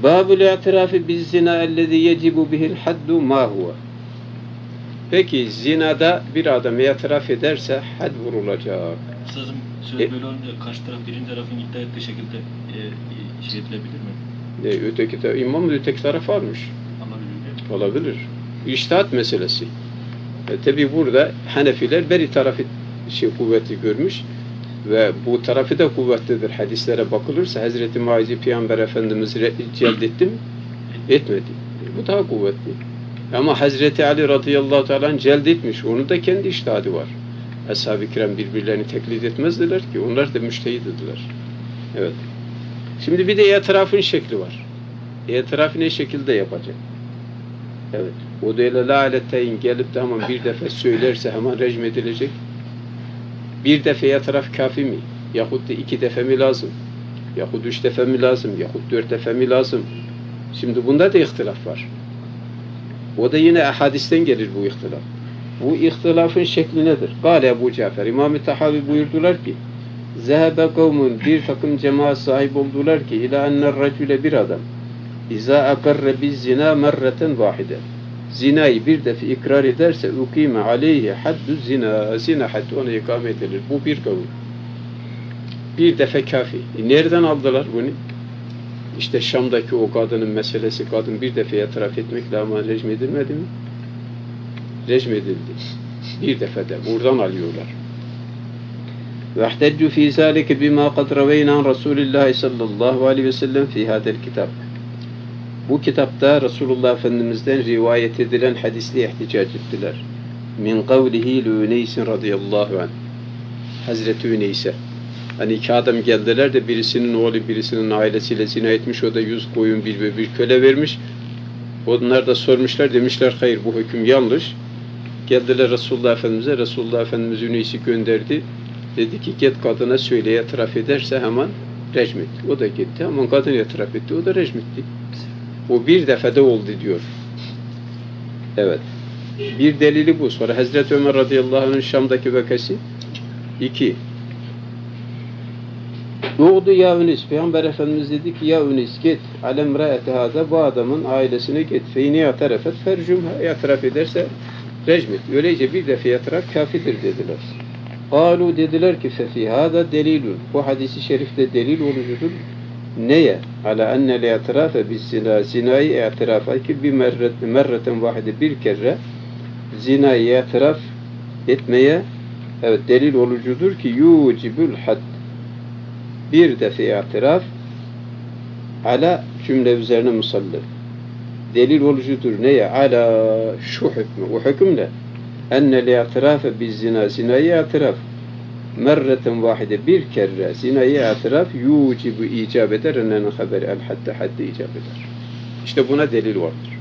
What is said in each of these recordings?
Babul i'tirafi biz zina ellezî yecibu bihil haddu ma huve. Peki zinada bir adam itiraf ederse had vurulacak. Ustazım söz böyle olunca karşı taraf birinci tarafın iddia ettiği şekilde şey edilebilir mi? Öteki taraf, imam öteki taraf almış. Olabilir. İçtihat meselesi. Tabi burada Hanefiler beri tarafı kuvvetli görmüş ve bu tarafı da kuvvetlidir. Hadislere bakılırsa Hazreti Muaz'i Peygamber Efendimiz celdetti mi? Etmedi. Bu daha kuvvetli. Ama Hazreti Ali radıyallahu teala celdetmiş. Onun da kendi içtihadı var. Ashab-ı kiram birbirlerini teklid etmezdiler ki. Onlar da müştehid idiler. Evet. Şimdi bir de itirafın şekli var. İtirafı ne şekilde yapacak? Evet. O da öyle la'aleteyn gelip de hemen bir defa söylerse hemen rejim edilecek. Bir defa itiraf kafi mi? Yahut da 2 defa mi lazım? Yahut 3 defa mi lazım? Yahut 4 defa mi lazım? Şimdi bunda da ihtilaf var. O da yine hadisten gelir bu ihtilaf. Bu ihtilafın şekli nedir? Kâle Ebu Cafer. İmam-ı Tahavi buyurdular ki Zehebe kavmun bir takım cemaat sahip oldular ki ila enner racüle bir adam İza akarre biz zina merreten vahide. Zinayı bir defa ikrar ederse ukime aleyhi haddu zina. Zina haddi ona ikame edilir. Bu bir kavul. Bir defa kafi. Nereden aldılar bunu? İşte Şam'daki o kadının meselesi. Kadın bir defa itiraf etmekle ama rejim edilmedi mi? Rejim edildi. Bir defede. Buradan alıyorlar. وَاحْتَجُّ ف۪ي ذَٰلِكَ بِمَا قَدْ رَوَيْنَا عَنْ رَسُولِ اللّٰهِ sallallahu aleyhi ve sellem fî hâdel kitap. Bu kitapta Resulullah Efendimiz'den rivayet edilen hadisle ihticac ettiler. Min kavlihi Üneysin radıyallahu anh. Hazreti Üneys'e. Hani 2 adam geldiler de birisinin oğlu birisinin ailesiyle zina etmiş. O da 100 koyun bir köle vermiş. Onlar da sormuşlar. Demişler hayır bu hüküm yanlış. Geldiler Resulullah Efendimiz'e. Resulullah Efendimiz Üneys'i gönderdi. Dedi ki git kadına söyle itiraf ederse hemen rejim et. O da gitti. Hemen kadın itiraf etti. O da rejim etti. O bir defede oldu diyor. Evet. Bir delili bu. Sonra Hazreti Ömer radıyallahu anh'ın Şam'daki vakası. 2. Doğdu ya Ünis. Peygamber Efendimiz dedi ki ya Ünis git. Alemraete hâzâ bu adamın ailesine git. Feyni yatarafet fercumha. Yataraf ederse rejim et. Öylece bir defa yataraf kafidir dediler. Kalu dediler ki fefi hâzâ delilun. Bu hadisi şerifte delil olucudur. Neye? Ala ennel i'tirafe biz zina. Zinayı i'tirafa ki bir merreten vahide bir kere zinayı itiraf etmeye evet delil olucudur ki yucibul had. Bir defa itiraf ala cümle üzerine musallı. Delil olucudur. Neye? Ala şu hükmü. O hükümle ennel i'tirafe biz zina. Zinayı itiraf merreten vahide bir kere zinayı itiraf yucibu icab eder ennen haberi el hadde haddi icab eder. İşte buna delil vardır.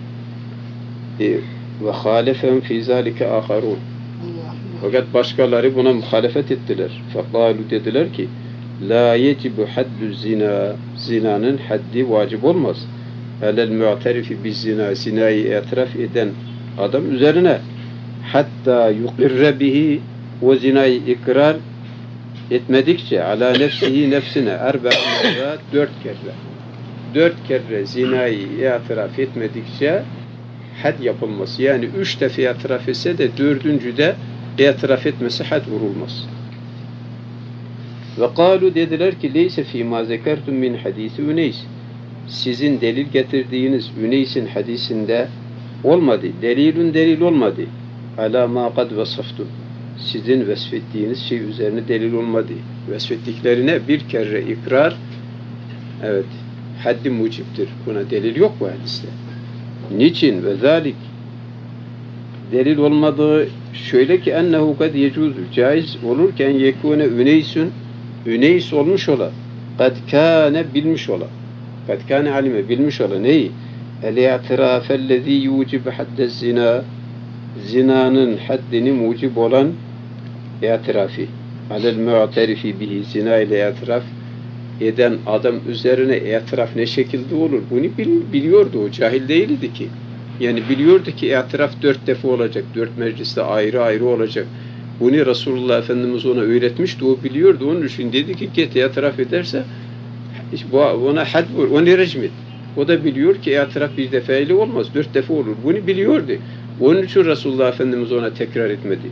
Ve halefem fi zalike aharun. Fakat başkaları buna muhalefet ettiler. Fekalu dediler ki la yecibu haddu zina. Zinanın haddi vacip olmaz. Elel mu'terifi biz zina. Zinayı itiraf eden adam üzerine hatta yukirre bihi o zinayı ikrar etmedikçe ala nefsihi nefsine 4 kere 4 kere zinayı itiraf etmedikçe had yapılması. Yani 3 defa itiraf etse de 4. de itiraf etmesi had vurulmaz. Ve kalu dediler ki leyse fîmâ zekertum min hadisi Üneys. Sizin delil getirdiğiniz Üneys'in hadisinde olmadı. Delilun delil olmadı. Ala ma kad vasaftum. Sizin vesfettiğiniz şey üzerine delil olmadı. Vesfettiklerine bir kere ikrar evet haddi muciptir. Buna delil yok bu hadiste. Niçin? Ve zalik delil olmadığı şöyle ki ennehu kad yecuzu caiz olurken yekune Üneysun Üneys olmuş ola. Kad kâne bilmiş ola. Kad kâne alime bilmiş ola. Neyi? El-i'tirâfellezî yucib haddez zina. Zinanın haddini mucib olan itirafı. Alel mu'terifi bihi zina ile itiraf eden adam üzerine itiraf ne şekilde olur? Bunu biliyordu. O cahil değildi ki. Yani biliyordu ki itiraf 4 defa olacak. 4 mecliste ayrı ayrı olacak. Bunu Resulullah Efendimiz ona öğretmişti. O biliyordu. Onun için dedi ki git itiraf ederse ona had vur. Onu rejim et. O da biliyor ki itiraf bir defayla olmaz, 4 defa olur. Bunu biliyordu. Onun için Resulullah Efendimiz ona tekrar etmedi.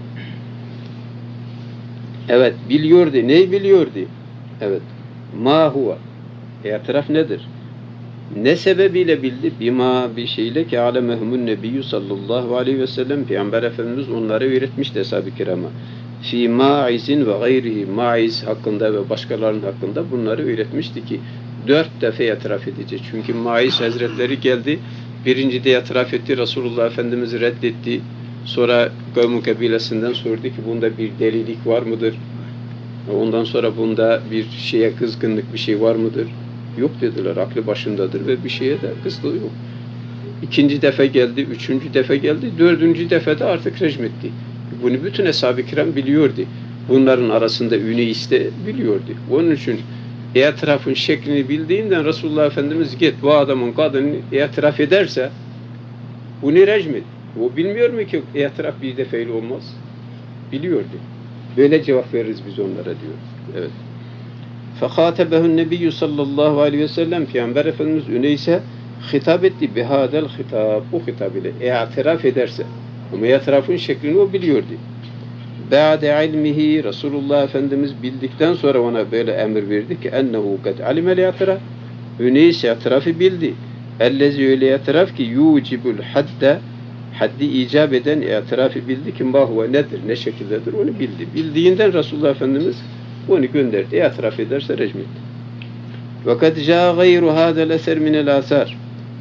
Evet, biliyordu. Neyi biliyordu? Evet. Ma huve. İtiraf nedir? Ne sebebiyle bildi? Bima bir şeyle ki alemehumun nebiyyü sallallahu aleyhi ve sellem Peygamber Efendimiz onları öğretmişti ashab-ı kirama. Fi maizin ve gayrihi, maiz hakkında ve başkalarının hakkında bunları öğretmişti ki 4 defa itiraf edecek. Çünkü Maiz Hazretleri geldi, birincide itiraf etti, Resulullah Efendimiz'i reddetti. Sonra kavmin kabilesinden sordu ki bunda bir delilik var mıdır? Ondan sonra bunda bir şeye kızgınlık bir şey var mıdır? Yok dediler, aklı başındadır ve bir şeye de kızdığı yok. İkinci defa geldi, üçüncü defa geldi, dördüncü defada artık rejmetti. Bunu bütün ashab-ı kiram biliyordu. Bunların arasında Üneys de biliyordu. Onun için itirafın şeklini bildiğinden Resulullah Efendimiz git bu adamın kadını itiraf ederse bunu rejmet. O bilmiyor mu ki itiraf bir defayla olmaz? Biliyordu. Böyle cevap veririz biz onlara diyor. Evet. Fekhatebehu'n nebiyyü sallallahu aleyhi ve sellem Peygamber Efendimiz Üneys'e hitap etti. Bihadel hitap. Bu hitap ile itiraf ederse. Ama itirafın şeklini o biliyordu. Ba'de ilmihi Resulullah Efendimiz bildikten sonra ona böyle emir verdi ki ennehu kad alimel itiraf. Üneys itirafı bildi. Ellezi öyle itiraf ki yucibul hadde haddi icap eden itirafı bildi ki mahve nedir, ne şekildedir onu bildi. Bildiğinden Resulullah Efendimiz onu gönderdi. İtiraf ederse rejim etti. Ve kad caa gayru hadel eser minel asar.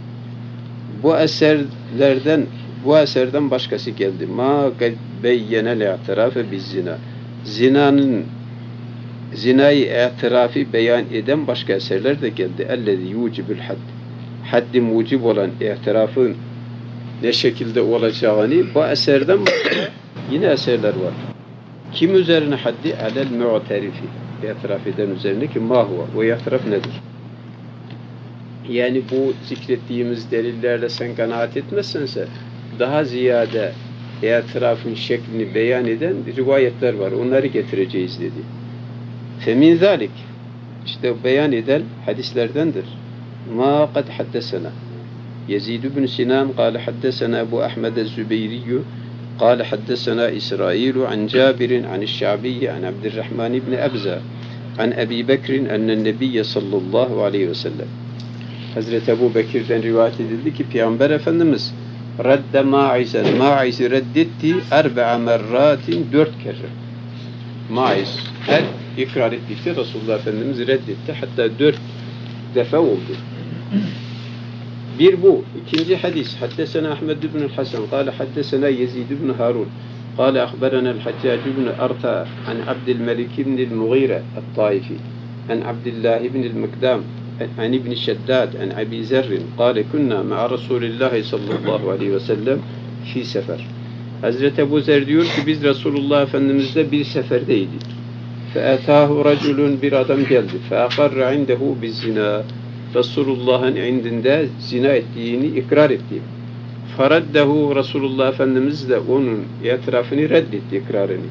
Bu eserden başkası geldi. Ma kad beyyenel itirafe biz zina. Zinayı itirafı beyan eden başka eserler de geldi. Ellezî yucibul hadd. Haddi mucib olan itirafın ne şekilde olacağını bu eserden başka yine eserler var. Kim üzerine haddi? Alel mu'terifi. İtiraf eden üzerine ki ma huve. O itiraf nedir? Yani bu zikrettiğimiz delillerle sen kanaat etmezsense daha ziyade itirafın şeklini beyan eden rivayetler var. Onları getireceğiz dedi. Femin zalik. İşte beyan eden hadislerdendir. Ma kad haddesena. Yezid ibn Sinan قال حدثنا أبو أحمد الزبيري قال حدثنا إسرائيل عن جابر عن الشعبي عن عبد الرحمن بن أبزة عن أبي بكر أن النبي صلى الله عليه وسلم Hazreti Ebu Bekir'den rivayet edildi ki Peygamber Efendimiz redde Maiz'i reddetti 4 merratin 4 kere. Maiz her ikrar ettikçe Resulullah Efendimiz reddetti. Hatta 4 defa oldu. Bir bu. İkinci hadis. Haddesena Ahmed ibn Hasan. Kale haddesena Yezid ibn Harun. Kale akberena el-Haccac ibn Arta an Abdülmelik ibn el-Mughire el-Taifi. An Abdullah ibn el-Mekdam. An ibn Şeddad. An Abi Zerrin. Kale kunna ma'a Resulillahi sallallahu aleyhi ve sellem fi sefer. Hazreti Ebu Zer diyor ki biz Resulullah Efendimiz'le bir seferdeydik. Fe'etahu raculun bir adam geldi. Fe'akarra indehu bizzina. Resulullah'ın indinde zina ettiğini ikrar etti. Faraddehu Resulullah Efendimiz de onun itirafını reddetti, ikrarını.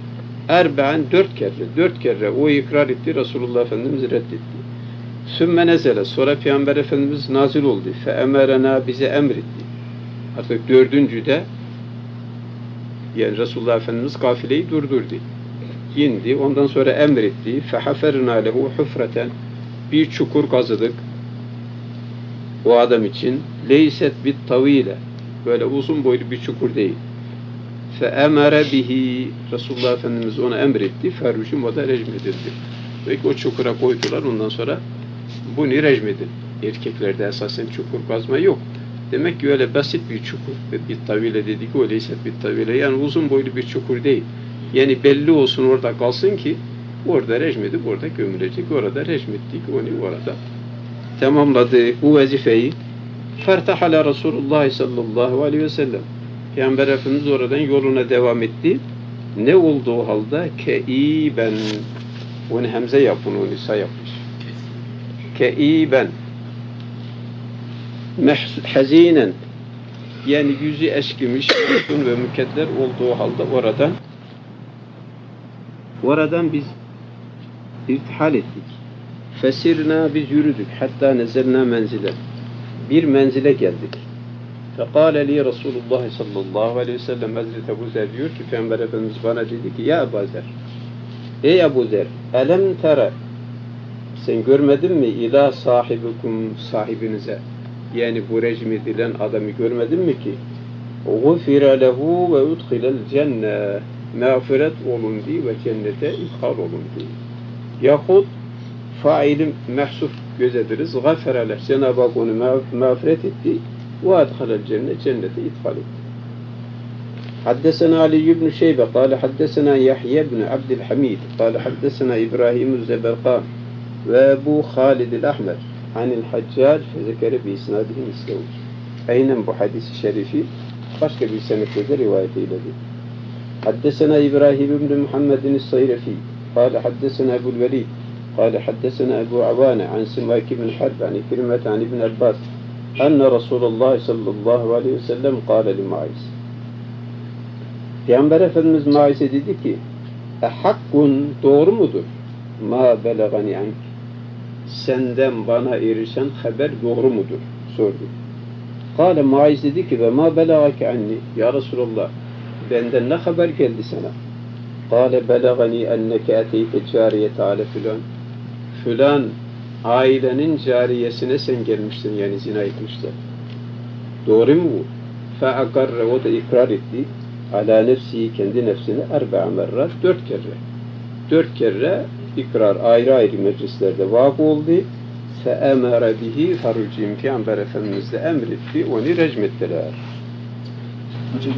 4 kere o ikrar etti, Resulullah Efendimiz reddetti. Sümme nezele, sonra Peygamber Efendimiz nazil oldu. Feemerena bize emretti. Artık 4.'de yani Resulullah Efendimiz kafileyi durdurdu. İndi, ondan sonra emretti. Fehaferna lehu hufreten, bir çukur kazıdık. O adam için leyset bit tavile, böyle uzun boylu bir çukur değil. Fe emere bihi, Resulullah Efendimiz ona emretti. Ferruşum o da rejim edildi. Peki o çukura koydular, ondan sonra bunu rejim edin. Erkeklerde esasen çukur kazma yok. Demek ki öyle basit bir çukur. Bit tavile dedik, o leyset bit tavile, yani uzun boylu bir çukur değil. Yani belli olsun, orada kalsın ki orada rejim edip orada gömülecek. Orada rejim ettik, onu orada tamamladı bu vazifeyi. Fertahala Resulullah sallallahu aleyhi ve sellem. Peygamber Efendimiz oradan yoluna devam etti. Ne olduğu halde keiben. Onu hemze yapın, onu sa yapmış. Keiben. Hazinen. Yani yüzü eskimiş, ve mükedder olduğu halde oradan biz irtihal ettik. Fesirna, biz yürüdük. Hatta nezelna menzilen. Bir menzile geldik. Fekale li Resulullah sallallahu aleyhi ve sellem Hazreti Ebu Zer diyor ki Peygamber Efendimiz bana dedi ki ya Ebu Zer, ey Ebu Zer, elem tere, sen görmedin mi ila sahibikum, sahibinize, yani bu rejim edilen adamı görmedin mi ki gufire lehu ve udkhilel cenne, mağfiret olundu ve cennete ithal olundu. Yahut failim mehsuf gözetiriz. Gafere leh, Cenab-ı Hak onu mağfiret etti ve adkhalel cennet, cennete ithal etti. Haddesena Ali ibn Şeybe kâle haddesena Yahya ibn Abdülhamid kâle haddesena İbrahim Zeberkan ve Ebu Halid Ahmer anil Haccac fezekere bi isnadihi mislehu. Aynen bu hadis-i şerifi başka bir senetlerde rivayet eyledi. Haddesena İbrahim ibn Muhammedin Sayrefi kâle haddesena Ebu'l Velid kâle haddesena Ebu Avane an Simak ibn Harb an İkrimet an İbn Abbas enne Resulullah sallallahu aleyhi ve sellem kâle li Maiz. Peygamber Efendimiz Maiz'e dedi ki hakkun, doğru mudur? Ma belagani ank, senden bana erişen haber doğru mudur? Sordu. Kâle Maiz dedi ki ve ma belagake anni, ya Resulallah benden ne haber geldi sana? Kâle belagani enneke eteyte cariyete ale filan, filan ailenin cariyesine sen gelmiştin, yani zina etmişler. Doğru mu bu? Fe'akarre, o da ikrar etti. Ala nefsi, kendi nefsine erba'a merrat, 4 kere. 4 kere ikrar ayrı ayrı meclislerde vakı oldu. Fe'emere bihi farucim, Peygamber Efendimiz de emretti, onu recmettiler. Hocam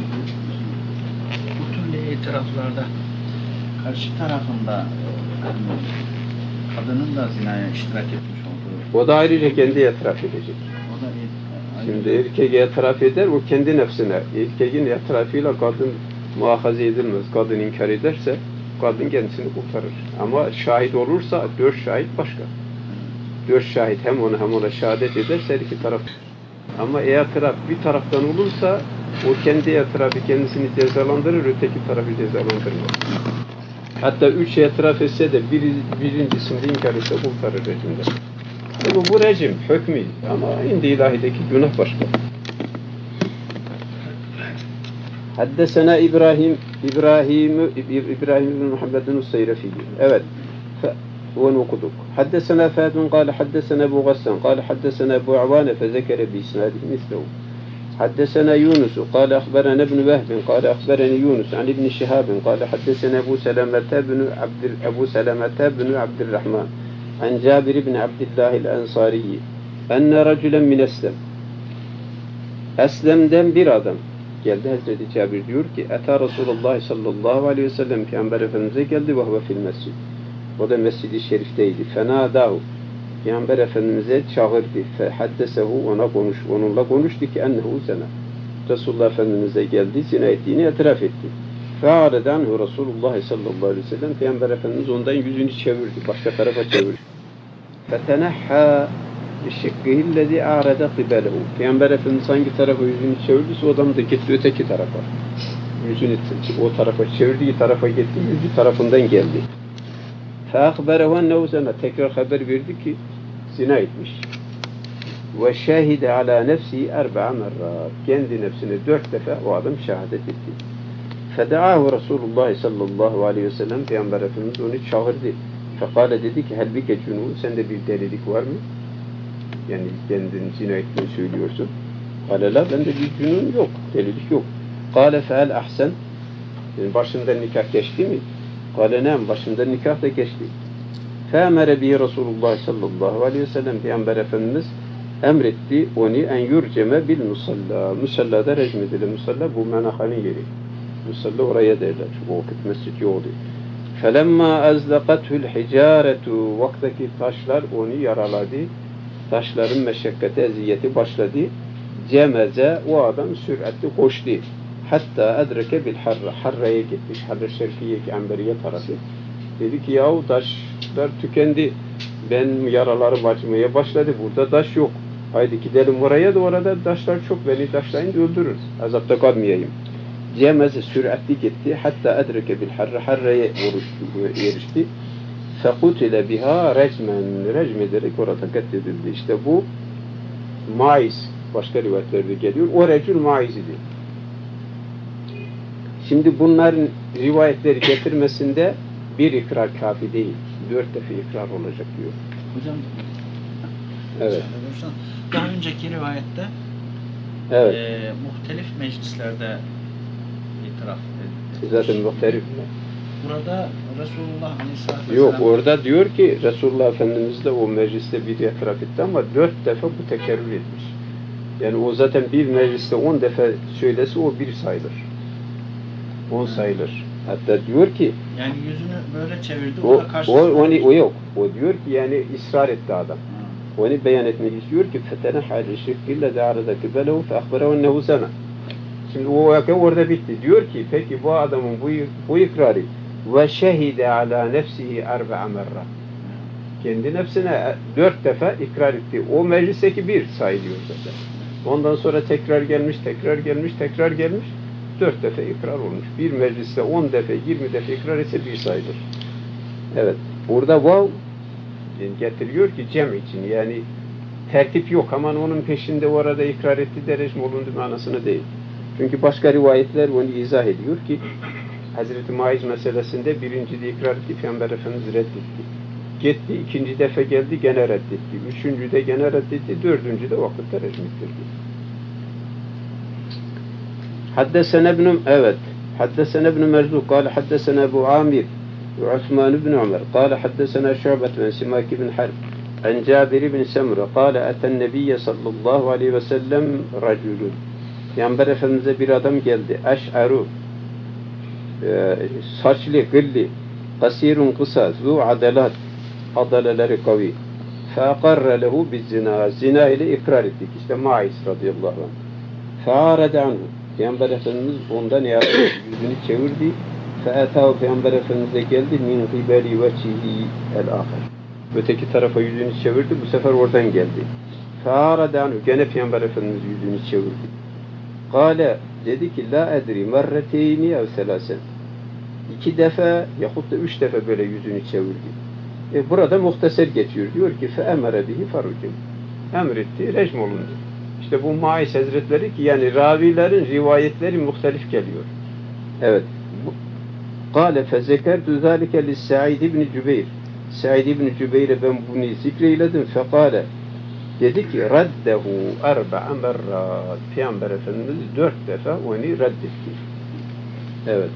bu türlü itiraflarda karşı tarafında kadının da zinaya iştirak etmiş olduğu. O da ayrıca kendi itiraf edecek. O da şimdi erkek itiraf eder, o kendi nefsine. Erkeğin itirafıyla kadın muhafaza edilmez. Kadın inkar ederse kadın kendisini kurtarır. Ama şahit olursa 4 şahit başka. 4 şahit hem ona şehadet ederse her iki taraf. Ama itiraf bir taraftan olursa o kendi itirafı kendisini cezalandırır, öteki tarafı cezalandırmaz. Hatta 3 itiraf etse de birincisinde inkar etse kurtarır rejimden. Bu rejim, hükmü ama indi ilahideki günah başka. Haddesena İbrahim ibn Muhammedin Sayrefi. Evet. Onu okuduk. Haddesena Fadun kâle haddesena Ebu Gassan kâle haddesena Ebu Avane fezekere bi isnadihi mislehu. Haddesena Yunus kâle akhberana ibn Vehb kâle akhberani Yunus an ibn Şihab kâle haddesena Ebu Selamete ibn Abdurrahman an Cabir ibn Abdullah el-Ensari enne raculen min Eslem. Eslem'den bir adam geldi. Hazreti Cabir diyor ki Eta Resulullah sallallahu aleyhi ve sellem, Peygamber Efendimiz'e geldi ve huve fil mescid. O da Mescid-i Şerif'teydi. Fenadahu, Peygamber Efendimiz'e çağırdı. Fehaddesehu, onunla konuştu ki ennehu zina. Resulullah Efendimiz'e geldi, zina ettiğini itiraf etti. Fe'aredanhu Resulullah sallallahu aleyhi ve sellem, Peygamber Efendimiz ondan yüzünü çevirdi, başka tarafa çevirdi. Fetenehha şikkihillezi a'rada kibelehu. Peygamber Efendimiz hangi tarafa yüzünü çevirdiyse o adam da gitti öteki tarafa. Yüzünü o tarafa çevirdiği tarafa gitti, yüzü tarafından geldi. Fe'akberehu ennehu zina. Tekrar haber verdi ki zina etmiş. Ve şahide ala nefsi erba'a merrat. Kendi nefsine 4 defa o adam şehadet etti. Fede'ahu Resulullah sallallahu aleyhi ve sellem, Peygamber Efendimiz onu çağırdı. Fekale dedi ki helbike cunun, sende bir delilik var mı? Yani kendin zina ettiğini söylüyorsun. Kale la, bende bir cunun yok, delilik yok. Kale fe'el ahsen, yani başından nikah geçti mi? Kale nem, başından nikah da geçti. Fe'emere bihi Resulullah sallallahu aleyhi ve sellem, Peygamber Efendimiz emretti onu en yurceme bil musalla. Musallada rejim edilir. Musalla bu menahanın yeri. Musalla oraya derler. O vakit mescid yoktu. Felemma azlaqathul hicaretu, vaktaki taşlar onu yaraladı. Taşların meşakkati, eziyeti başladı. Cemeze, o adam süratli koştu. Hatta edreke bil harra. Harra'ya gitti. Harra Şerfiye, Amberiye tarafı. Dedi ki yahu taşlar tükendi. Ben yaralarım acımaya başladı. Burada taş yok. Haydi gidelim oraya da orada taşlar çok. Beni taşlayınca öldürür. Azapta kalmayayım. Cemeze süratli gitti. Hatta edreke bil harra. Harra'ya erişti. Fekutile biha recmen. Recm ederek orada katledildi. İşte bu Maiz başka rivayetlerde geliyor. O recül Maiz idi. Şimdi bunların rivayetleri getirmesinde bir ikrar kafi değil. 4 defa ikrar olacak diyor. Hocam evet. Daha önceki rivayette evet. Muhtelif meclislerde itiraf edildi. Zaten muhtelif. Burada Resulullah Aleyhisselatü Yok, orada diyor ki Resulullah Efendimiz de o mecliste bir itiraf etti ama 4 defa bu tekerrür etmiş. Yani o zaten bir mecliste 10 defa söylese o bir sayılır. 10 sayılır. Hatta diyor ki yani yüzünü böyle çevirdi, o da karşısında o yok. O diyor ki yani ısrar etti adam. Onu beyan etmek istiyor ki fetene hâli şirkille de arada kibelehu fe akberehu ennehu sana. Şimdi o vaka orada bitti. Diyor ki peki bu adamın bu ikrarı ve şehide ala nefsihi arba'a merra. Kendi nefsine 4 defa ikrar etti. O meclisteki bir sayılıyor zaten. Ondan sonra tekrar gelmiş. 4 defa ikrar olmuş. Bir mecliste 10 defa, 20 defa ikrar etse bir sayılır. Evet. Burada vav getiriyor ki cem için. Yani tertip yok. Aman onun peşinde orada ikrar etti de rejim olundu manasını değil. Çünkü başka rivayetler onu izah ediyor ki Hazreti Maiz meselesinde birincide ikrar etti, Peygamber Efendimiz reddetti. Gitti, ikinci defa geldi, gene reddetti. Üçüncüde gene reddetti, dördüncüde vakitte rejim ettirdi. Haddesene ibn Merzuq kâle haddesene Ebu Amir ve Osman ibn Ömer kâle haddesene Şu'bet ve Simak ibn Harb an Cabir ibn Semre kâle eten nebiyye sallallahu aleyhi ve sellem racülün. Peygamber Efendimiz'e bir adam geldi. Eş'aru saçlı, gılli, kasirun kısa, zu adalat, adaleleri kavi. Feakarre lehu bizzina. Zina ile ikrar ettik. İşte Maiz radıyallahu anh. Fe'arede anhu. Peygamber Efendimiz ondan yüzünü çevirdi. Fe'etahu Peygamber Efendimiz'e geldi. Min gibeli veçihi el-ahir. Öteki tarafa yüzünü çevirdi. Bu sefer oradan geldi. Fe'arede anhu. Gene Peygamber Efendimiz yüzünü çevirdi. Kale dedi ki la edri merreteyni ev selasen. 2 defa yahut da 3 defa böyle yüzünü çevirdi. Burada muhtasar geçiyor. Diyor ki fe emere bihi farucum. Emretti, rejim olundu. İşte bu Maiz Hazretleri ki yani ravilerin rivayetleri muhtelif geliyor. Evet. Kale fe zekertu zâlike li Sa'id ibn Cübeyr. Sa'id ibn Cübeyr'e ben bunu zikreyledim. Fekale dedi ki raddehu arba'a merrat. Peygamber Efendimiz 4 defa onu reddetti. Evet.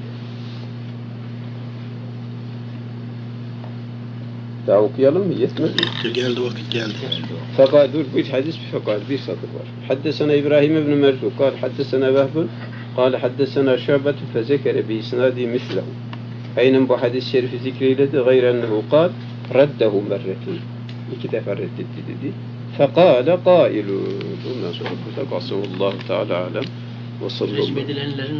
Daha okuyalım mı? Yetmez mi? Geldi vakit geldi. Fakat dur bu hadis bir satır var. Haddesena İbrahim ibn Merzuq kâle haddesena Vehbun kâle haddesena Şu'bet fezekere bi isnadi mislehu. Aynen bu hadis-i şerifi zikreyledi. Gayr ennehu kâle raddehu merretin. 2 defa reddetti dedi. Fekâle kâilûn. Bundan sonra burada kalsın. Allahu Teala alem. Ve sallallahu. Rejim edilenlerin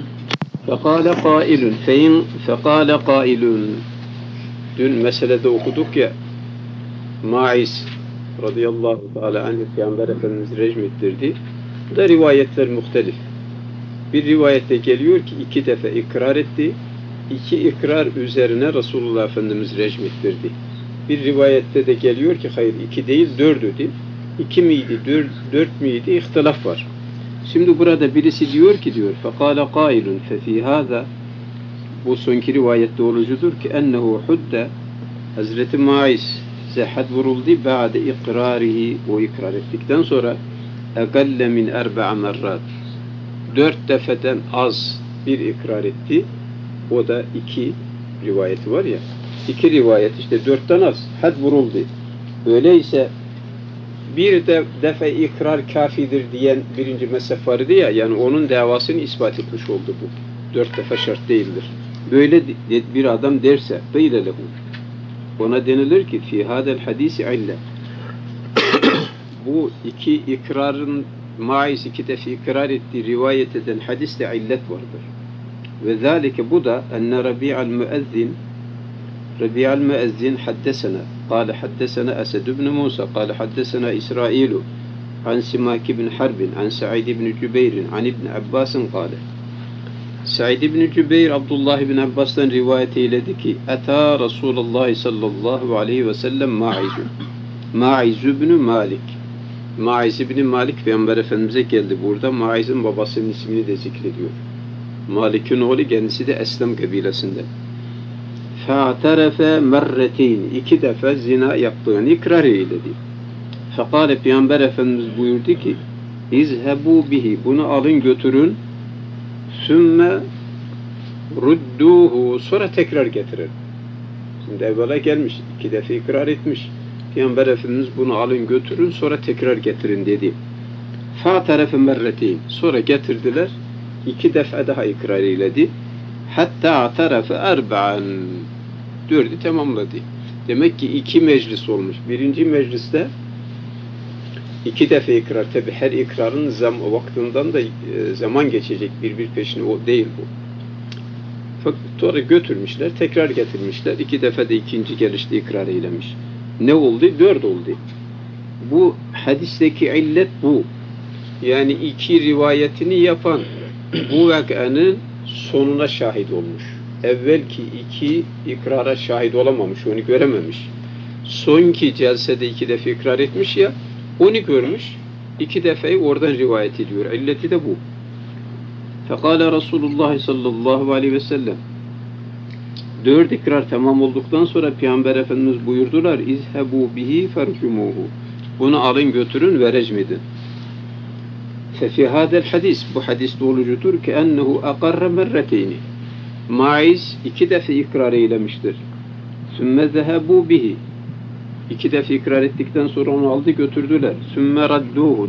Fekâle kâilûn. Dün meselede okuduk ya Maiz radıyallahu teala anh Peygamber Efendimiz rejim ettirdi. Bu da rivayetler muhtelif. Bir rivayette geliyor ki 2 defa ikrar etti. 2 ikrar üzerine Resulullah Efendimiz rejim ettirdi. Bir rivayette de geliyor ki hayır 2 değil 4 idi. 2 miydi 4 miydi ihtilaf var. Şimdi burada birisi diyor ki diyor فَقَالَ قَائِلٌ فَفِي هَذَا bu sonki rivayette olucudur ki ennehu hudde Hazreti Maiz had vuruldu ba'de ikrarihi o ikrar ettikten sonra egalle min 4 merrat 4 defeden az bir ikrar etti. O da 2 rivayeti var ya 2 rivayet işte 4'ten az had vuruldu. Öyleyse bir defa ikrar kafidir diyen birinci mezhep vardı ya yani onun davasını ispat etmiş oldu bu. 4 defa şart değildir. Böyle bir adam derse beyle lehu. Ona denilir ki fi hadel hadisi ille. Bu 2 ikrarın Maiz 2 defa ikrar ettiği rivayet eden hadiste illet vardır. Ve zalike bu da enne Rabi'al müezzin haddesena. Kale haddesena Esed ibn Musa. Kale haddesena İsrailu. An Simak ibn Harbin. An Sa'id ibn Cübeyr'in. An ibn Abbas'ın kale. Sa'id ibn Cübeyr Abdullah ibn Abbas'tan rivayet eyledi ki Ata Resulullah sallallahu aleyhi ve sellem Maiz ibn Malik. Maiz ibn Malik Peygamber Efendimiz'e geldi. Burada Maiz'in babasının ismini de zikrediyor. Malik'in oğlu, kendisi de Eslem kabilesinde. فَاَعْتَرَفَ مَرَّتَيْنِ 2 defa zina yaptığını ikrar eyledi. Fekale Peygamber Efendimiz buyurdu ki İzhebu bihi, bunu alın götürün, sümme rudduhu, sonra tekrar getirin. Şimdi evvela gelmiş, 2 defa ikrar etmiş. Peygamber Efendimiz bunu alın götürün, sonra tekrar getirin dedi. Fa'terefe merreteyn, sonra getirdiler, 2 defa daha ikrar eyledi. Hatta a'terefe erba'an, 4'ü tamamladı. Demek ki 2 meclis olmuş. Birinci mecliste 2 defa ikrar. Tabi her ikrarın vaktinden da zaman geçecek. Bir peşine o değil bu. Fakat sonra götürmüşler, tekrar getirmişler. 2 defa da ikinci gelişte ikrar eylemiş. Ne oldu? 4 oldu. Bu hadisteki illet bu. Yani 2 rivayetini yapan bu vakanın sonuna şahit olmuş. Evvelki 2 ikrara şahit olamamış, onu görememiş. Sonki celsede 2 defa ikrar etmiş ya, onu görmüş, 2 defayı oradan rivayet ediyor. İlleti de bu. Fekale Resulullah sallallahu aleyhi ve sellem, 4 ikrar tamam olduktan sonra Peygamber Efendimiz buyurdular, İzhebu bihi fercumuhu, bunu alın götürün ve recmedin. Fefi hadel hadis, bu hadiste olucudur ki ennehu akarre merreteyni, Maiz 2 defa ikrar eylemiştir. Sümme zehebu bihi, 2 defa ikrar ettikten sonra onu aldı götürdüler. Sümme radduhu.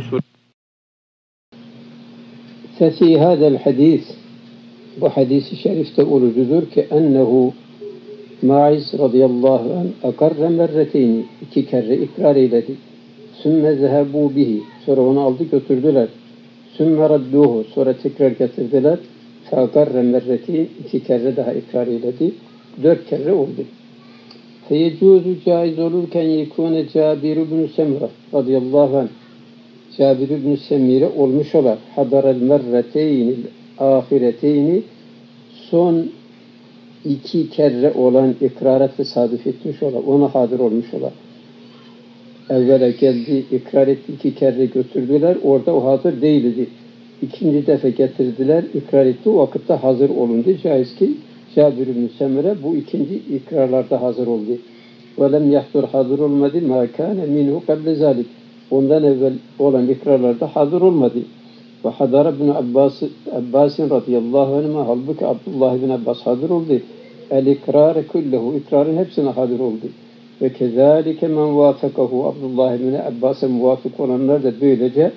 Fefi hadel hadis, bu hadisi şerifte olucudur ki ennehu Maiz radıyallahu anh akarre merreteyni, 2 kere ikrar eyledi. Sümme zehebu bihi, sonra onu aldı götürdüler. Sümme radduhu, sonra tekrar getirdiler. Feakarre merreteyn, 2 kere daha ikrar eyledi. 4 kere oldu. Feyecuzu caiz olurken yekûne Cabir ibn Semra radıyallahu anh, Cabir ibn Semire olmuş olar. Hadarel merreteynil ahireteyni, son 2 kere olan ikrara tesadüf etmiş olar. Ona hadir olmuş olar. Evvela geldi, ikrar etti, 2 kere götürdüler. Orada o hazır değildi. 2. defa getirdiler, ikrar etti. O vakitte hazır olundu. Caiz ki Cabir ibn Semre bu 2. ikrarlarda hazır oldu. وَلَمْ يَحْضُرْ hazır olmadı. مَا كَانَ مِنْهُ قَبْلِ ذَلِكَ ondan evvel olan ikrarlarda hazır olmadı. وَحَضَرَ ibn Abbas'in radıyallahu anh'a, halbuki Abdullah ibn Abbas hazır oldu. El-ikrâre kullehu, ikrarın hepsine hazır oldu. Ve kezâlike men vâfekahu, Abdullah ibn Abbas'a muvafık olanlar da böylece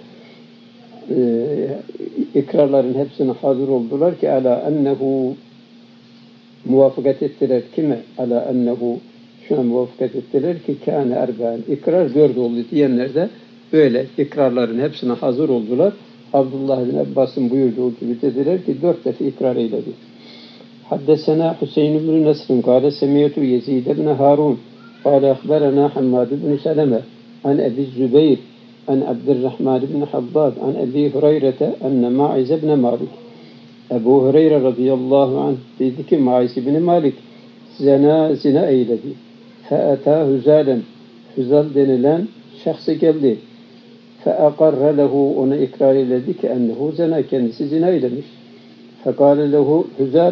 ikrarların hepsine hazır oldular ki ala ennehu, muvaffakat ettiler kime? Ala ennehu, şuna muvaffakat ettiler ki kâne erba'an, ikrar 4 oldu diyenler de böyle ikrarların hepsine hazır oldular. Abdullah bin Abbas'ın buyurduğu gibi dediler ki 4 defa ikrar eyledi. Haddesena Hüseyin ibn Nesrin kâle semiyetü Yezid ibn Harun kâle ahberena Hammad ibn Seleme an Ebi Zübeyr an Abdurrahman ibn Habbad an Ebi Hureyre'te enne Maiz ibn Malik. Ebu Hureyre radıyallahu anh dedi ki Maiz ibn Malik zina eyledi. Fe'etâ hüzâlen, hüzal denilen şahsı geldi. Fe'akarre lehu, ona ikrar eyledi ki ennehu zina, kendisi zina eylemiş. Fekâle lehu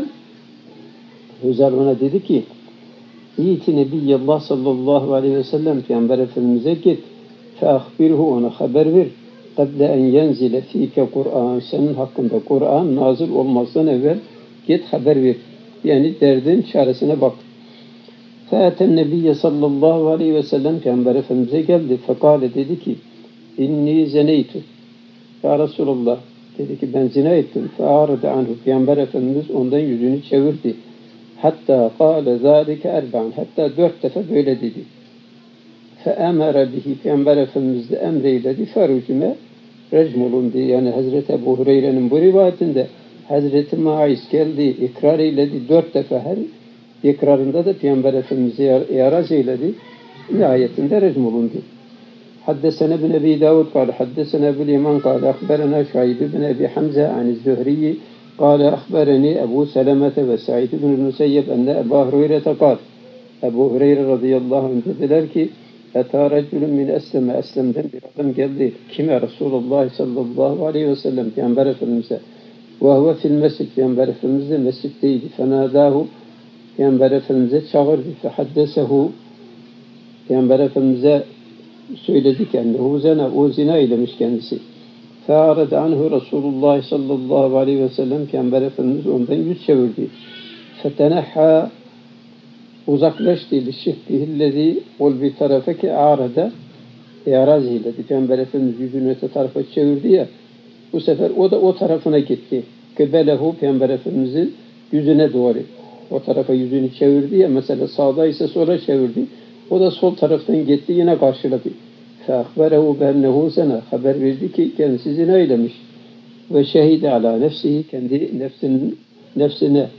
Hüzal ona dedi ki İ'ti Nebiyyallah sallallahu aleyhi ve sellem, Peygamber Efendimiz'e git. Fe'ahbirhu, ona haber ver. Kable en yenzile fîke Kur'an, senin hakkında Kur'an nazil olmazdan evvel git haber ver. Yani derdin çaresine bak. Fe'eten Nebiyye sallallahu aleyhi ve sellem, Peygamber Efendimiz'e geldi. Fekâle dedi ki İnni zeneytu. Ya Resulallah, dedi ki ben zina ettim. Fe'arada anhu, Peygamber Efendimiz ondan yüzünü çevirdi. Hatta kâle zâlike erba'an, hatta 4 defa böyle dedi. Fe'emere bihi, Peygamber Efendimiz de emreyledi. Ferucime recmulundu. Yani Hazreti Ebu Hureyre'nin bu rivayetinde Hazreti Maiz geldi, ikrar eyledi 4 defa, her ikrarında da Peygamber Efendimiz'e iaraz eyledi. Nihayetinde recmulundu. Haddesene bin Ebi Davud kâle haddesene Ebu'l Yaman kâle akberena Şaib bin Ebi Hamze an'iz-Zühriyi kâle akbereni Ebu Selemete ve Sa'id bin Müseyyeb enne Ebu Hureyre'te kâle. Ebu Hureyre radıyallahu anh dediler ki Eta reculun min Esleme, Eslem'den bir adam geldi. Kime? Resulullah sallallahu aleyhi ve sellem, Peygamber Efendimiz'e. Ve huve fil mescid, Peygamber Efendimiz de mescitteydi. Fenadahu, Peygamber Efendimiz'e çağırdı. Fehaddesehu, Peygamber Efendimiz'e söyledi kendine. O zina eylemiş kendisi. Fe'arada anhu Resulullah sallallahu aleyhi ve sellem, Peygamber Efendimiz ondan yüz çevirdi. Fetenehha, uzaklaştı. Lişihbihillezi ol bir tarafaki arada i'raz eyledi. Peygamber Efendimiz yüzünü öte tarafa çevirdi ya, bu sefer o da o tarafına gitti. Kıbelehu, Peygamber Efendimiz'in yüzüne doğru. O tarafa yüzünü çevirdi ya, mesela sağda ise sola çevirdi. O da sol taraftan gitti, yine karşıladı. Fe'akberehu bennehu zina, haber verdi ki kendisi zina eylemiş. Ve şehide ala nefsihi, kendi nefsine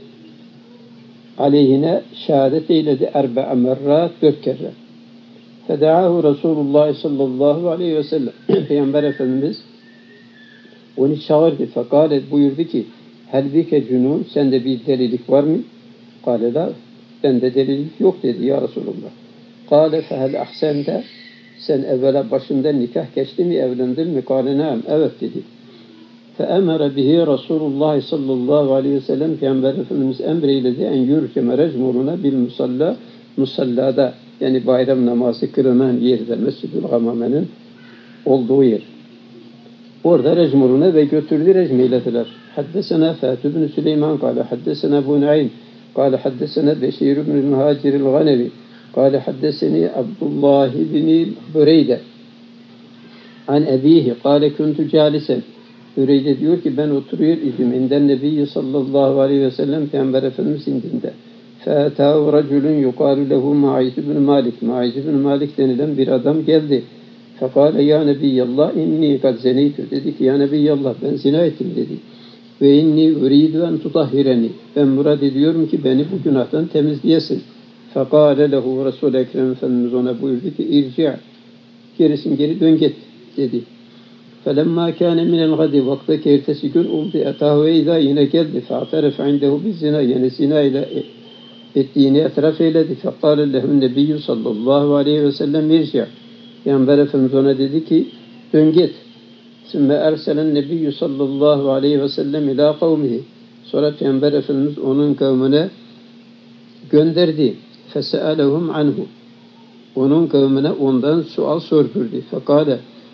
aleyhine şehadet eyledi. Erbe'a merrat, 4 kere. Fede'ahu Resulullah sallallahu aleyhi ve sellem, Peygamber Efendimiz onu çağırdı. Fekalet, buyurdu ki, hel bike cunun, sende bir delilik var mı? Kale la, bende delilik yok dedi ya Resulullah. Kale fehel ahsende, sen evvela başından nikah geçti mi, evlendin mi? Kale naam, evet dedi. Feemere bihi Resulullah sallallahu aleyhi ve sellem, Peygamber Efendimiz emreyledi en yürkeme recmuruna bil musalla, musallada, yani bayram namazı kılınan yerde, Mescid-ül Gamame'nin olduğu yer. Orada recmuruna ve götürdü, recmeylediler. Haddesena Fatih ibn Süleyman kâle haddesena Ebu Naim kâle haddesena Beşir ibn Muhaciril Ganevi kâle haddeseni Abdullah ibn Büreyde an ebihi kâle kuntu calisen. Büreyde diyor ki ben oturuyor idim inden Nebi sallallahu aleyhi ve sellem, Peygamber Efendimiz indinde. Fe'etâhu raculun yukâlu lehu Ma'iz ibn Malik. Ma'iz ibn Malik denilen bir adam geldi. Fekâle ya Nebiyallah inni kad zeneytü. Dedi ki ya Nebiyallah ben zina ettim dedi. Ve inni uridu en tutahhireni. Ben murad ediyorum ki beni bu günahtan temizleyesin. Fekâle lehu Resul-i Ekrem Efendimiz ona buyurdu ki irci' gerisin geri dön git dedi. Felemma kâne minel gadi, vaktaki ertesi gün oldu. Etâhu eyda, yine geldi. Fe'ateref indehu biz zina, yani zina ile ettiğini etraf eyledi. Fekâle lehun nebiyyü sallallahu aleyhi ve sellem irci'. Peygamber Efendimiz ona dedi ki dön git. Sümme erselen nebiyyü sallallahu aleyhi ve sellem ila kavmihi. Sonra Peygamber Efendimiz onun kavmine gönderdi. Fese'alehum anhu. Onun kavmine ondan sual sordurdu. Fekâle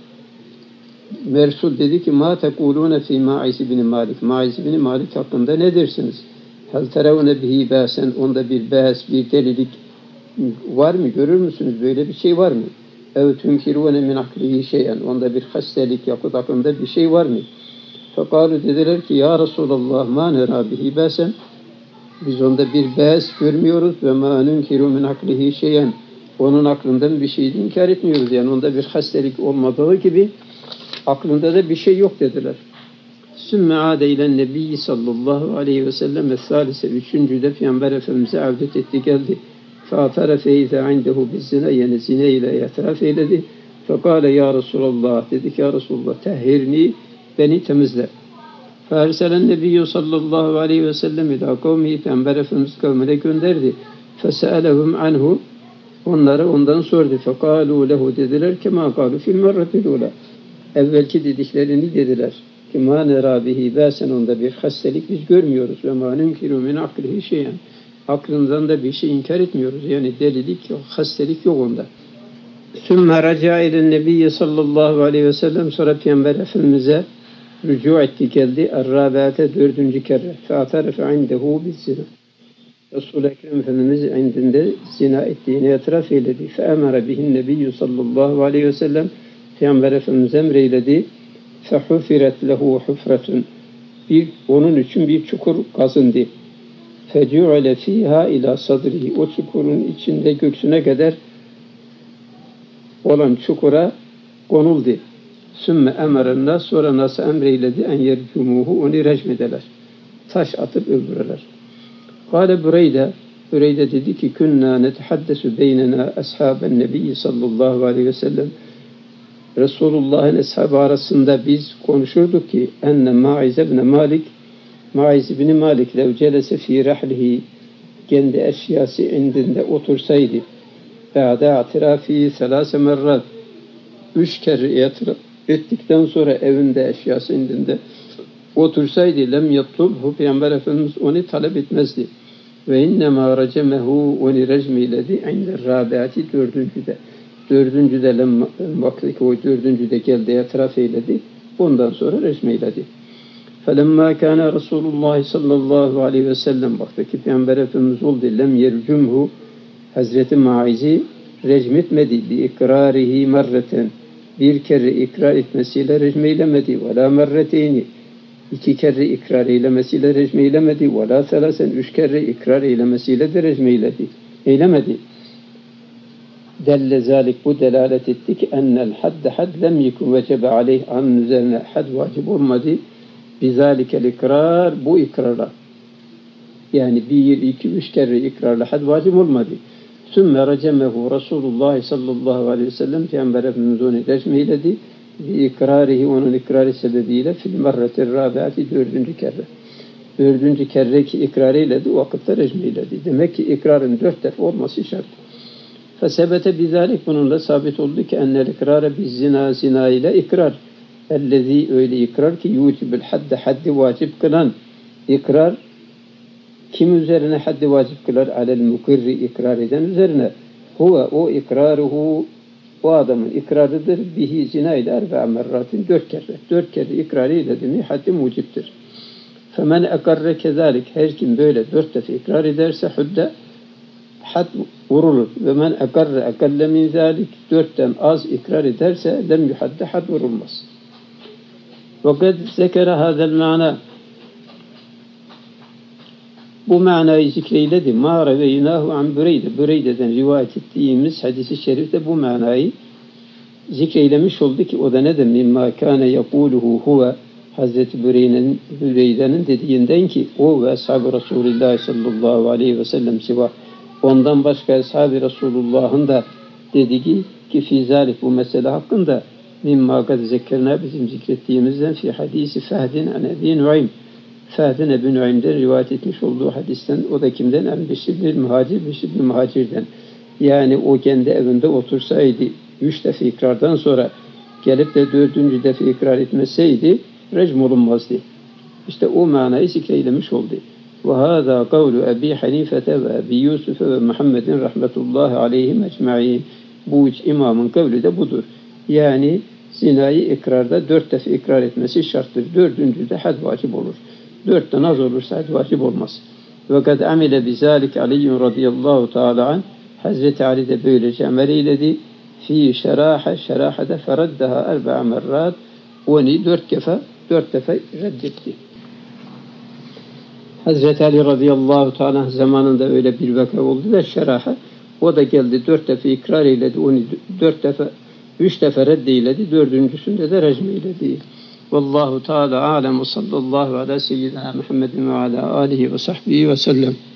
Mersul dedi ki ma tekulune fi Ma'iz ibn Malik. Ma'iz ibn Malik hakkında ne dersiniz? Hel terevne bihi bâsen, onda bir bâs, bir delilik var mı? Görür müsünüz? Böyle bir şey var mı? Ev tünkirune min aklihi şeyen, onda bir hastalık yakıt hakkında bir şey var mı? Fekalu dediler ki ya Resulallah ma nera bihi bâsen, biz onda bir bâs görmüyoruz ve ma nünkiru min aklihi şeyen, onun aklından bir şey inkar etmiyoruz. Yani onda bir hastalık olmadığı gibi aklında da bir şey yok dediler. Sümme âde ile Nebi sallallahu aleyhi ve sellem ve salise, üçüncüde Peygamber Efendimiz'e avdet etti geldi. Fâterefe izâ indehu bizzine, yani zine ile itiraf eyledi. Fekâle ya Resulallah, dedi ki ya Resulallah tehhirni, beni temizle. Ferselen Nebiyyü sallallahu aleyhi ve sellem ila kavmihi, Peygamber Efendimiz kavmine gönderdi. Fese'elehum anhu, onlara ondan sordu. Fekâlû lehu, dediler ki mâ kâlu fil merratil ula, evvelki dediklerini dediler. Ki mâ nerâ bihi bâsen, onda bir hastalık biz görmüyoruz. Ve mâ nünkiru min aklihi şeyen, aklından da bir şey inkar etmiyoruz. Yani delilik yok, hastalık yok onda. Sümme raca ile Nebi sallallahu aleyhi ve sellem, sonra Peygamber Efendimiz'e rücu etti geldi. Er-râbâte, 4. kere. Fe'aterefe indehu bizzina. Resul-i Ekrem Efendimiz indinde zina ettiğini itiraf eyledi. Fe'emere bihin Nebi sallallahu aleyhi ve sellem, Peygamber Efendimiz emreyledi. Fehufiret lehu hufretun, onun için bir çukur kazındı. Fecû'ale fîhâ ilâ sadrihi, o çukurun içinde göğsüne kadar olan çukura konuldu. Sümme emerennâs, sonra nasıl emreyledi en yercumuhu, onu recmedeler. Taş atıp öldürürler. Kâle Büreyde dedi ki künnâ netehaddesu beynena ashâben nebiyyi sallallahu aleyhi ve sellem, Resulullah'ın eshabı arasında biz konuşurduk ki enne Ma'iz ibn Malik lev celese fî rahlihi, kendi eşyası indinde otursaydı, Ba'de atirafi selase merrat. 3 kere itiraf ettikten sonra evinde eşyası indinde otursaydı lem yatlubhu Peygamber Efendimiz onu talep etmezdi. Ve innema racemehu onu recmiyledi inde rabiati dördüncüde. Dördüncüde baktı ki o dördüncüde geldi itiraf eyledi. Ondan sonra recmiyledi. Felemma kana Resulullah sallallahu aleyhi ve sellem baktı ki Peygamber Efendimiz oldu lem yercumhu Hazreti Maiz'i recmetmedi bi ikrarihi merreten. Bir kere ikrar etmesiyle recmeylemedi. Ve la merreteyni. 2 kere ikrar eylemesiyle recmeylemedi. Ve la selasen 3 kere ikrar eylemesiyle de recmeyledi. Eylemedi. Delle zalik bu delalet etti ki ennel hadde had lem yekun vecebe aleyh anın üzerine had vacip olmadı. Bizalikel ikrar bu ikrara. Yani 1, 2, 3 kere ikrarla had vacip olmadı. Sümme racemehu Resulullah sallallahu aleyhi ve sellem Peygamber Efendimiz onu recmeyledi. Bi ikrarihi onun ikrarı sebebiyle fil merretir rabiati 4. kere. 4. kere ki ikrar eyledi o vakitte recmeyledi. Demek ki ikrarın 4 defa olması şart. Fesebete bizalik bununla sabit oldu ki ennel ikrara biz zina ile ikrar. Ellezî öyle ikrar ki yucibül haddi vacip kılan ikrar kim üzerine haddi vacip kılar? Alel mukirri ikrar eden üzerine. Huve o ikraruhu o adamın ikrarıdır. Bihi zina ile 4 merratin 4 kere. 4 kere ikrar eyledi mi haddi muciptir. Femen ekarre kezalik her kim böyle 4 defa ikrar ederse hudde had vurulur. Ve men ekarre ekalle min zalik 4'ten az ikrar ederse lem yuhadde had vurulmaz. Ve kad zekere hadel ma'na bu manayı zikreyledi. Ma reveynahu an Büreyde. Büreyde'den rivayet ettiğimiz hadis-i şerifte bu manayı zikreylemiş oldu ki o da ne de mimma kâne yakuluhu huve Hazreti Büreyde'nin dediğinden ki o ve ashab-ı Resulullah sallallahu aleyhi ve sellem siva ondan başka ashab-ı Resulullah'ın da dediği ki fizalik bu mesele hakkında mimma kad zekkerna bizim zikrettiğimizden fi hadisi Fehdin an Ebi Nuaym Fehdin Ebu Nuaym'den rivayet etmiş olduğu hadisten o da kimden? Beşir bin Muhacir'den. Yani o kendi evinde otursaydı 3 defa ikrardan sonra gelip de 4. defa ikrar etmeseydi recm olunmazdı. İşte o manayı zikreylemiş oldu. Ve hâzâ kavlu Ebi Hanifete ve Ebi Yusuf'e ve Muhammedin rahmetullahi aleyhim ecma'in. Bu üç imamın kavli de budur. Yani zinayı ikrarda 4 defa ikrar etmesi şarttır. 4. de had vacip olur. 4'ten az olursa had vacip olmaz. Ve kad amile bizalik Aliyyun radıyallahu teala an Hazreti Ali de böylece amel eyledi. Fi şerahede feraddaha 4 merrat onu 4 defa reddetti. Hazreti Ali radıyallahu teala zamanında öyle bir vaka oldu da şeraha o da geldi 4 defa ikrar eyledi. Onu 3 defa reddeyledi. 4.'sünde de recm eyledi. Vallahu Teala alem ve sallallahu ala seyyidina Muhammedin ve ala alihi ve sahbihi ve sellem.